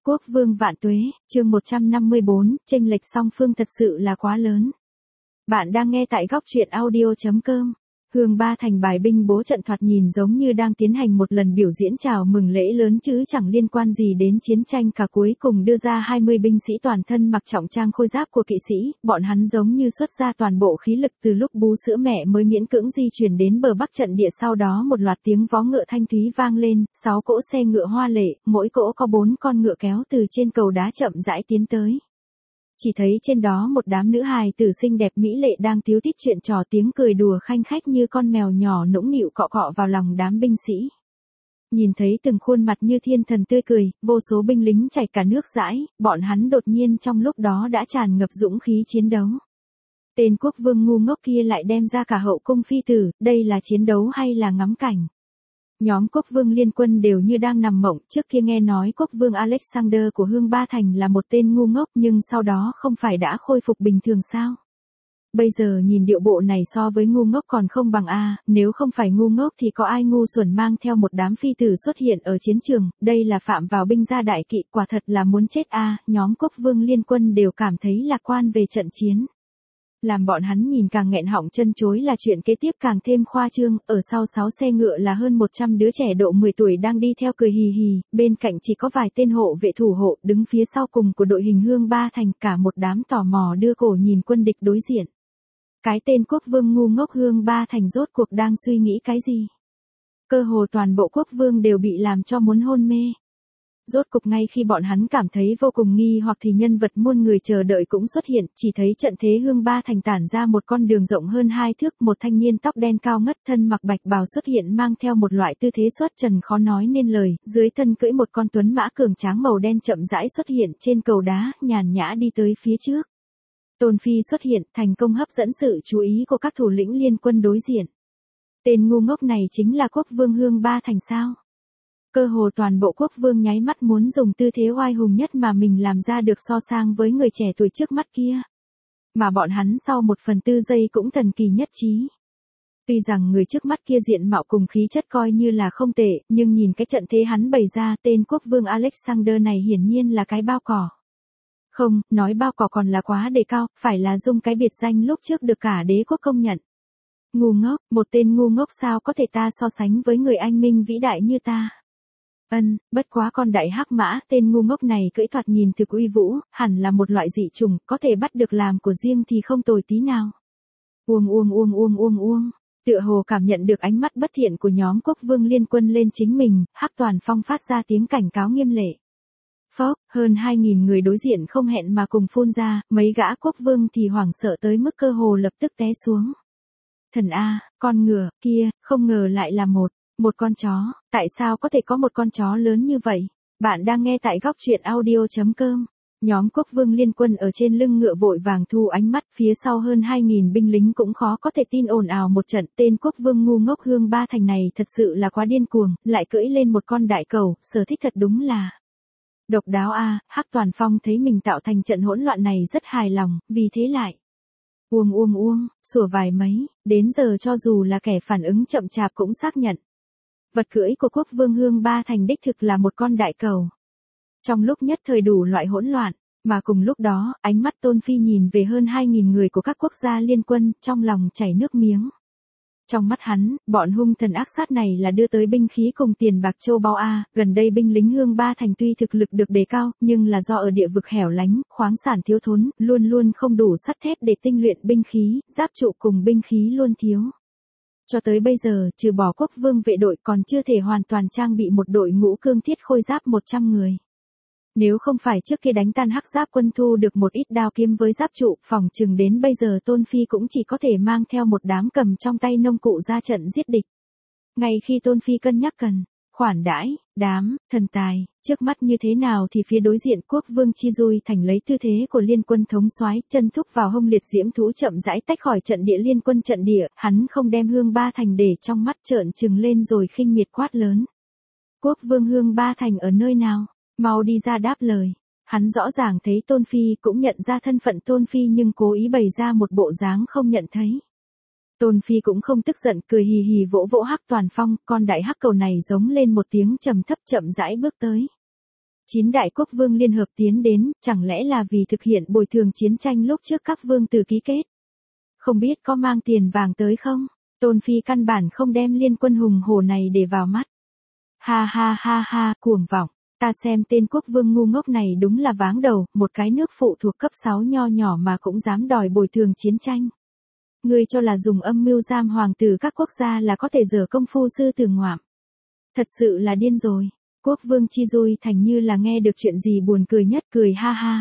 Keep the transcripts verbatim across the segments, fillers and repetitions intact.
Quốc vương vạn tuế, chương một trăm năm mươi bốn, chênh lệch song phương thật sự là quá lớn. Bạn đang nghe tại góc truyện audio chấm com. Hương Ba Thành bài binh bố trận thoạt nhìn giống như đang tiến hành một lần biểu diễn chào mừng lễ lớn chứ chẳng liên quan gì đến chiến tranh cả. Cuối cùng đưa ra hai mươi binh sĩ toàn thân mặc trọng trang khôi giáp của kỵ sĩ, bọn hắn giống như xuất ra toàn bộ khí lực từ lúc bú sữa mẹ mới miễn cưỡng di chuyển đến bờ bắc trận địa. Sau đó một loạt tiếng vó ngựa thanh thúy vang lên, sáu cỗ xe ngựa hoa lệ, mỗi cỗ có bốn con ngựa kéo từ trên cầu đá chậm rãi tiến tới. Chỉ thấy trên đó một đám nữ hài tử xinh đẹp mỹ lệ đang tíu tít chuyện trò, tiếng cười đùa khanh khách như con mèo nhỏ nũng nịu cọ cọ vào lòng đám binh sĩ. Nhìn thấy từng khuôn mặt như thiên thần tươi cười, vô số binh lính chảy cả nước dãi, bọn hắn đột nhiên trong lúc đó đã tràn ngập dũng khí chiến đấu. Tên quốc vương ngu ngốc kia lại đem ra cả hậu cung phi tử, đây là chiến đấu hay là ngắm cảnh? Nhóm quốc vương liên quân đều như đang nằm mộng, trước kia nghe nói quốc vương Alexander của Hương Ba Thành là một tên ngu ngốc nhưng sau đó không phải đã khôi phục bình thường sao? Bây giờ nhìn điệu bộ này so với ngu ngốc còn không bằng a, nếu không phải ngu ngốc thì có ai ngu xuẩn mang theo một đám phi tử xuất hiện ở chiến trường, đây là phạm vào binh gia đại kỵ, quả thật là muốn chết a. Nhóm quốc vương liên quân đều cảm thấy lạc quan về trận chiến. Làm bọn hắn nhìn càng nghẹn họng chân chối là chuyện kế tiếp càng thêm khoa trương, ở sau sáu xe ngựa là hơn một trăm đứa trẻ độ mười tuổi đang đi theo cười hì hì, bên cạnh chỉ có vài tên hộ vệ thủ hộ, đứng phía sau cùng của đội hình Hương Ba Thành, cả một đám tò mò đưa cổ nhìn quân địch đối diện. Cái tên quốc vương ngu ngốc Hương Ba Thành rốt cuộc đang suy nghĩ cái gì? Cơ hồ toàn bộ quốc vương đều bị làm cho muốn hôn mê. Rốt cục ngay khi bọn hắn cảm thấy vô cùng nghi hoặc thì nhân vật muôn người chờ đợi cũng xuất hiện, chỉ thấy trận thế Hương Ba Thành tản ra một con đường rộng hơn hai thước, một thanh niên tóc đen cao ngất thân mặc bạch bào xuất hiện mang theo một loại tư thế xuất trần khó nói nên lời, dưới thân cưỡi một con tuấn mã cường tráng màu đen chậm rãi xuất hiện trên cầu đá, nhàn nhã đi tới phía trước. Tôn Phi xuất hiện, thành công hấp dẫn sự chú ý của các thủ lĩnh liên quân đối diện. Tên ngu ngốc này chính là quốc vương Hương Ba Thành sao? Cơ hồ toàn bộ quốc vương nháy mắt muốn dùng tư thế oai hùng nhất mà mình làm ra được so sang với người trẻ tuổi trước mắt kia. Mà bọn hắn sau một phần tư giây cũng thần kỳ nhất trí. Tuy rằng người trước mắt kia diện mạo cùng khí chất coi như là không tệ, nhưng nhìn cái trận thế hắn bày ra, tên quốc vương Alexander này hiển nhiên là cái bao cỏ. Không, nói bao cỏ còn là quá đề cao, phải là dung cái biệt danh lúc trước được cả đế quốc công nhận. Ngu ngốc, một tên ngu ngốc sao có thể ta so sánh với người anh minh vĩ đại như ta. Ân, bất quá con đại hắc mã, tên ngu ngốc này cưỡi thoạt nhìn thực uy vũ, hẳn là một loại dị trùng, có thể bắt được làm của riêng thì không tồi tí nào. Uông uông uông uông uông uông, tựa hồ cảm nhận được ánh mắt bất thiện của nhóm quốc vương liên quân lên chính mình, Hắc Toàn Phong phát ra tiếng cảnh cáo nghiêm lệ. Phốc, hơn hai nghìn người đối diện không hẹn mà cùng phun ra, mấy gã quốc vương thì hoảng sợ tới mức cơ hồ lập tức té xuống. Thần A, con ngựa, kia, không ngờ lại là một. Một con chó, tại sao có thể có một con chó lớn như vậy? Bạn đang nghe tại góc truyện audio chấm com. Nhóm quốc vương liên quân ở trên lưng ngựa vội vàng thu ánh mắt, phía sau hơn hai nghìn binh lính cũng khó có thể tin ồn ào một trận. Tên quốc vương ngu ngốc Hương Ba Thành này thật sự là quá điên cuồng, lại cưỡi lên một con đại cầu, sở thích thật đúng là độc đáo a. Hắc Toàn Phong thấy mình tạo thành trận hỗn loạn này rất hài lòng, vì thế lại uông uông uông, sủa vài mấy, đến giờ cho dù là kẻ phản ứng chậm chạp cũng xác nhận. Vật cưỡi của quốc vương Hương Ba Thành đích thực là một con đại cầu. Trong lúc nhất thời đủ loại hỗn loạn, mà cùng lúc đó, ánh mắt Tôn Phi nhìn về hơn hai nghìn người của các quốc gia liên quân, trong lòng chảy nước miếng. Trong mắt hắn, bọn hung thần ác sát này là đưa tới binh khí cùng tiền bạc châu báu a, gần đây binh lính Hương Ba Thành tuy thực lực được đề cao, nhưng là do ở địa vực hẻo lánh, khoáng sản thiếu thốn, luôn luôn không đủ sắt thép để tinh luyện binh khí, giáp trụ cùng binh khí luôn thiếu. Cho tới bây giờ, trừ bỏ quốc vương vệ đội còn chưa thể hoàn toàn trang bị một đội ngũ cương thiết khôi giáp một trăm người. Nếu không phải trước kia đánh tan hắc giáp quân thu được một ít đao kiếm với giáp trụ, phòng chừng đến bây giờ Tôn Phi cũng chỉ có thể mang theo một đám cầm trong tay nông cụ ra trận giết địch. Ngay khi Tôn Phi cân nhắc cần khoản đãi, đám, thần tài, trước mắt như thế nào thì phía đối diện quốc vương Chi Dui Thành lấy tư thế của liên quân thống soái, chân thúc vào hông liệt diễm thú chậm rãi tách khỏi trận địa liên quân trận địa, hắn không đem Hương Ba Thành để trong mắt trợn trừng lên rồi khinh miệt quát lớn. Quốc vương Hương Ba Thành ở nơi nào? Mau đi ra đáp lời. Hắn rõ ràng thấy Tôn Phi cũng nhận ra thân phận Tôn Phi nhưng cố ý bày ra một bộ dáng không nhận thấy. Tôn Phi cũng không tức giận, cười hì hì vỗ vỗ Hắc Toàn Phong, con đại hắc cầu này giống lên một tiếng trầm thấp chậm rãi bước tới. Chín đại quốc vương liên hợp tiến đến, chẳng lẽ là vì thực hiện bồi thường chiến tranh lúc trước các vương tử ký kết? Không biết có mang tiền vàng tới không? Tôn Phi căn bản không đem liên quân hùng hổ này để vào mắt. Ha ha ha ha, cuồng vọng. Ta xem tên quốc vương ngu ngốc này đúng là váng đầu, một cái nước phụ thuộc cấp sáu nho nhỏ mà cũng dám đòi bồi thường chiến tranh. Ngươi cho là dùng âm mưu giam hoàng tử các quốc gia là có thể dở công phu sư tử ngoạm. Thật sự là điên rồi. Quốc vương Chi Dui Thành như là nghe được chuyện gì buồn cười nhất, cười ha ha.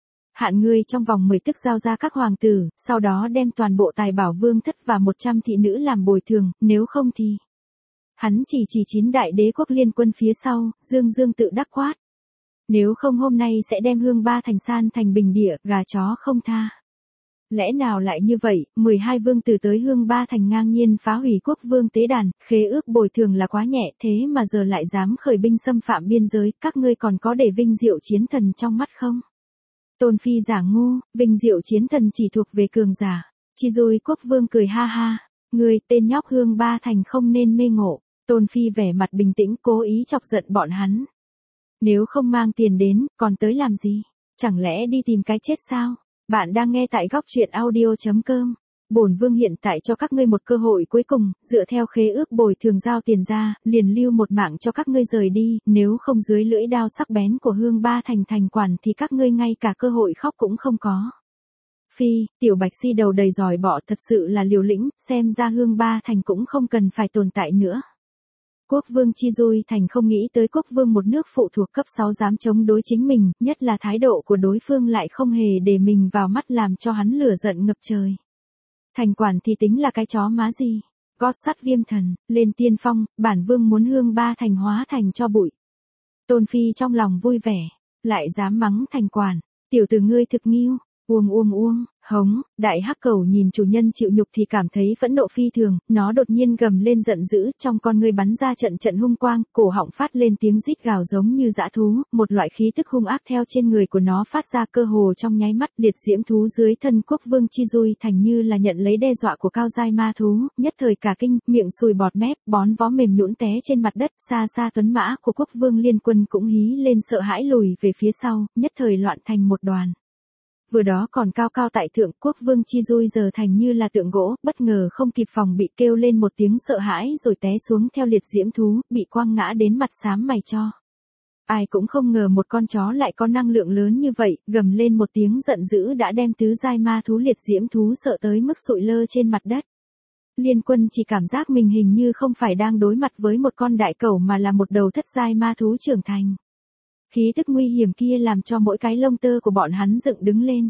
Hạn ngươi trong vòng mười tức giao ra các hoàng tử, sau đó đem toàn bộ tài bảo vương thất và một trăm thị nữ làm bồi thường, nếu không thì... Hắn chỉ chỉ chín đại đế quốc liên quân phía sau, dương dương tự đắc quát. Nếu không hôm nay sẽ đem Hương Ba Thành san thành bình địa, gà chó không tha. Lẽ nào lại như vậy, mười hai vương tử tới Hương Ba Thành ngang nhiên phá hủy quốc vương tế đàn, khế ước bồi thường là quá nhẹ thế mà giờ lại dám khởi binh xâm phạm biên giới, các ngươi còn có để vinh diệu chiến thần trong mắt không? Tôn Phi giả ngu, vinh diệu chiến thần chỉ thuộc về cường giả. Chi Dui quốc vương cười ha ha, ngươi tên nhóc Hương Ba Thành không nên mê ngộ. Tôn Phi vẻ mặt bình tĩnh cố ý chọc giận bọn hắn. Nếu không mang tiền đến, còn tới làm gì? Chẳng lẽ đi tìm cái chết sao? Bạn đang nghe tại góc truyện audio chấm com. Bổn vương hiện tại cho các ngươi một cơ hội cuối cùng, dựa theo khế ước bồi thường giao tiền ra, liền lưu một mạng cho các ngươi rời đi, nếu không dưới lưỡi đao sắc bén của Hương Ba Thành thành quản thì các ngươi ngay cả cơ hội khóc cũng không có. Phi, tiểu bạch si đầu đầy giỏi bọ thật sự là liều lĩnh, xem ra Hương Ba Thành cũng không cần phải tồn tại nữa. Quốc vương Chi Dui Thành không nghĩ tới quốc vương một nước phụ thuộc cấp sáu dám chống đối chính mình, nhất là thái độ của đối phương lại không hề để mình vào mắt làm cho hắn lửa giận ngập trời. Thành quản thì tính là cái chó má gì? Gót sắt viêm thần, lên tiên phong, bản vương muốn Hương Ba Thành hóa thành cho bụi. Tôn Phi trong lòng vui vẻ, lại dám mắng thành quản, tiểu tử ngươi thực nghiêu. Uông uông uông, hống, đại hắc cẩu nhìn chủ nhân chịu nhục thì cảm thấy phẫn nộ phi thường, nó đột nhiên gầm lên giận dữ, trong con ngươi bắn ra trận trận hung quang, cổ họng phát lên tiếng rít gào giống như dã thú, một loại khí tức hung ác theo trên người của nó phát ra cơ hồ trong nháy mắt, liệt diễm thú dưới thân quốc vương Chi Dui Thành như là nhận lấy đe dọa của cao giai ma thú, nhất thời cả kinh, miệng sùi bọt mép, bón vó mềm nhũn té trên mặt đất, xa xa tuấn mã của quốc vương liên quân cũng hí lên sợ hãi lùi về phía sau, nhất thời loạn thành một đoàn. Vừa đó còn cao cao tại thượng, quốc vương Chi Dui giờ thành như là tượng gỗ, bất ngờ không kịp phòng bị kêu lên một tiếng sợ hãi rồi té xuống theo liệt diễm thú, bị quăng ngã đến mặt xám mày cho. Ai cũng không ngờ một con chó lại có năng lượng lớn như vậy, gầm lên một tiếng giận dữ đã đem tứ giai ma thú liệt diễm thú sợ tới mức sụi lơ trên mặt đất. Liên quân chỉ cảm giác mình hình như không phải đang đối mặt với một con đại cẩu mà là một đầu thất giai ma thú trưởng thành. Khí tức nguy hiểm kia làm cho mỗi cái lông tơ của bọn hắn dựng đứng lên.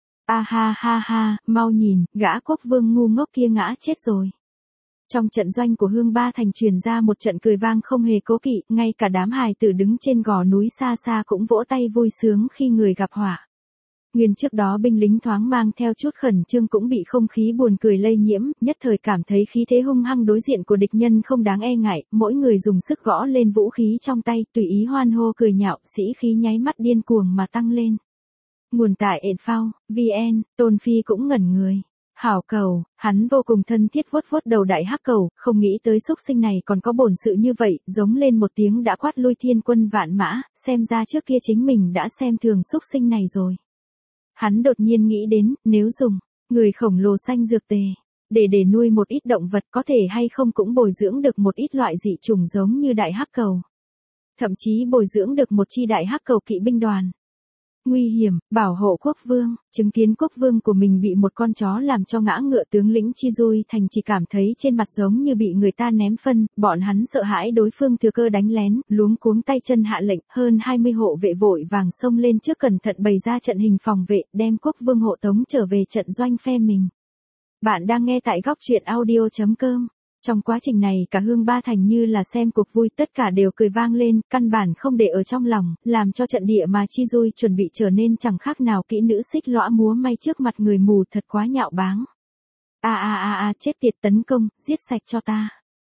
A ha ha ha, mau nhìn, gã quốc vương ngu ngốc kia ngã chết rồi. Trong trận doanh của Hương Ba Thành truyền ra một trận cười vang không hề cố kỵ, ngay cả đám hài tử đứng trên gò núi xa xa cũng vỗ tay vui sướng khi người gặp họa. Nguyên trước đó binh lính thoáng mang theo chút khẩn trương cũng bị không khí buồn cười lây nhiễm, nhất thời cảm thấy khí thế hung hăng đối diện của địch nhân không đáng e ngại, mỗi người dùng sức gõ lên vũ khí trong tay, tùy ý hoan hô cười nhạo, sĩ khí nháy mắt điên cuồng mà tăng lên. Nguồn tại ện phao, vn, Tôn Phi cũng ngẩn người. Hảo cầu, hắn vô cùng thân thiết vuốt vuốt đầu đại hắc cầu, không nghĩ tới xúc sinh này còn có bổn sự như vậy, giống lên một tiếng đã quát lui thiên quân vạn mã, xem ra trước kia chính mình đã xem thường xúc sinh này rồi. Hắn đột nhiên nghĩ đến, nếu dùng người khổng lồ xanh dược tề để để nuôi một ít động vật có thể hay không cũng bồi dưỡng được một ít loại dị chủng giống như đại hắc cầu. Thậm chí bồi dưỡng được một chi đại hắc cầu kỵ binh đoàn. Nguy hiểm, bảo hộ quốc vương, chứng kiến quốc vương của mình bị một con chó làm cho ngã ngựa, tướng lĩnh Chi Dui Thành chỉ cảm thấy trên mặt giống như bị người ta ném phân, bọn hắn sợ hãi đối phương thừa cơ đánh lén, luống cuống tay chân hạ lệnh, hơn hai mươi hộ vệ vội vàng xông lên trước cẩn thận bày ra trận hình phòng vệ, đem quốc vương hộ tống trở về trận doanh phe mình. Bạn đang nghe tại góc truyện audio chấm com. Trong quá trình này cả Hương Ba Thành như là xem cuộc vui, tất cả đều cười vang lên, căn bản không để ở trong lòng, làm cho trận địa mà Chi Dui chuẩn bị trở nên chẳng khác nào kỹ nữ xích lõa múa may trước mặt người mù, thật quá nhạo báng. A a a a, chết tiệt, tấn công, giết sạch cho ta.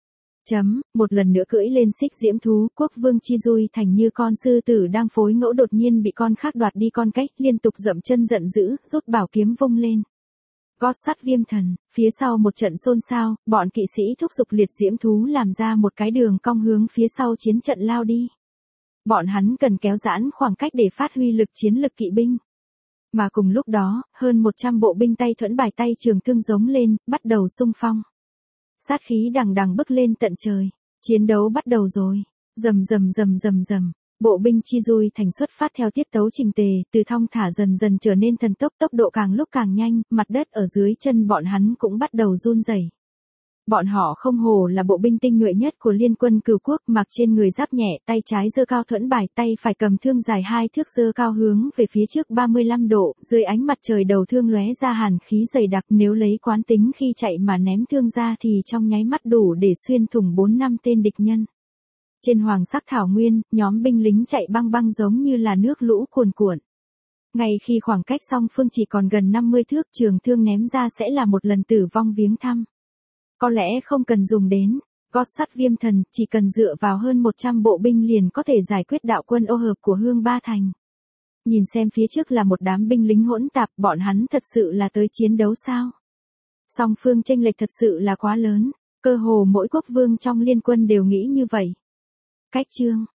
Chấm, một lần nữa cưỡi lên xích diễm thú, quốc vương Chi Dui Thành như con sư tử đang phối ngẫu đột nhiên bị con khác đoạt đi con cách, liên tục dậm chân giận dữ, rút bảo kiếm vung lên. Gót sắt viêm thần, phía sau một trận xôn xao, bọn kỵ sĩ thúc giục liệt diễm thú làm ra một cái đường cong hướng phía sau chiến trận lao đi. Bọn hắn cần kéo giãn khoảng cách để phát huy lực chiến lực kỵ binh. Mà cùng lúc đó, hơn một trăm bộ binh tay thuẫn bài tay trường thương giống lên, bắt đầu xung phong. Sát khí đằng đằng bức lên tận trời. Chiến đấu bắt đầu rồi. Rầm rầm rầm rầm rầm. Bộ binh chi dui thành xuất phát theo tiết tấu trình tề, từ thong thả dần dần trở nên thần tốc, tốc độ càng lúc càng nhanh, mặt đất ở dưới chân bọn hắn cũng bắt đầu run rẩy. Bọn họ không hổ là bộ binh tinh nhuệ nhất của liên quân Cửu Quốc, mặc trên người giáp nhẹ, tay trái giơ cao thuẫn bài, tay phải cầm thương dài hai thước giơ cao hướng về phía trước ba mươi lăm độ, dưới ánh mặt trời đầu thương lóe ra hàn khí dày đặc, nếu lấy quán tính khi chạy mà ném thương ra thì trong nháy mắt đủ để xuyên thủng bốn năm tên địch nhân. Trên hoàng sắc thảo nguyên, nhóm binh lính chạy băng băng giống như là nước lũ cuồn cuộn. Ngay khi khoảng cách song phương chỉ còn gần năm mươi thước, trường thương ném ra sẽ là một lần tử vong viếng thăm. Có lẽ không cần dùng đến gót sắt viêm thần, chỉ cần dựa vào hơn một trăm bộ binh liền có thể giải quyết đạo quân ô hợp của Hương Ba Thành. Nhìn xem phía trước là một đám binh lính hỗn tạp, bọn hắn thật sự là tới chiến đấu sao? Song phương chênh lệch thật sự là quá lớn, cơ hồ mỗi quốc vương trong liên quân đều nghĩ như vậy. Cách chương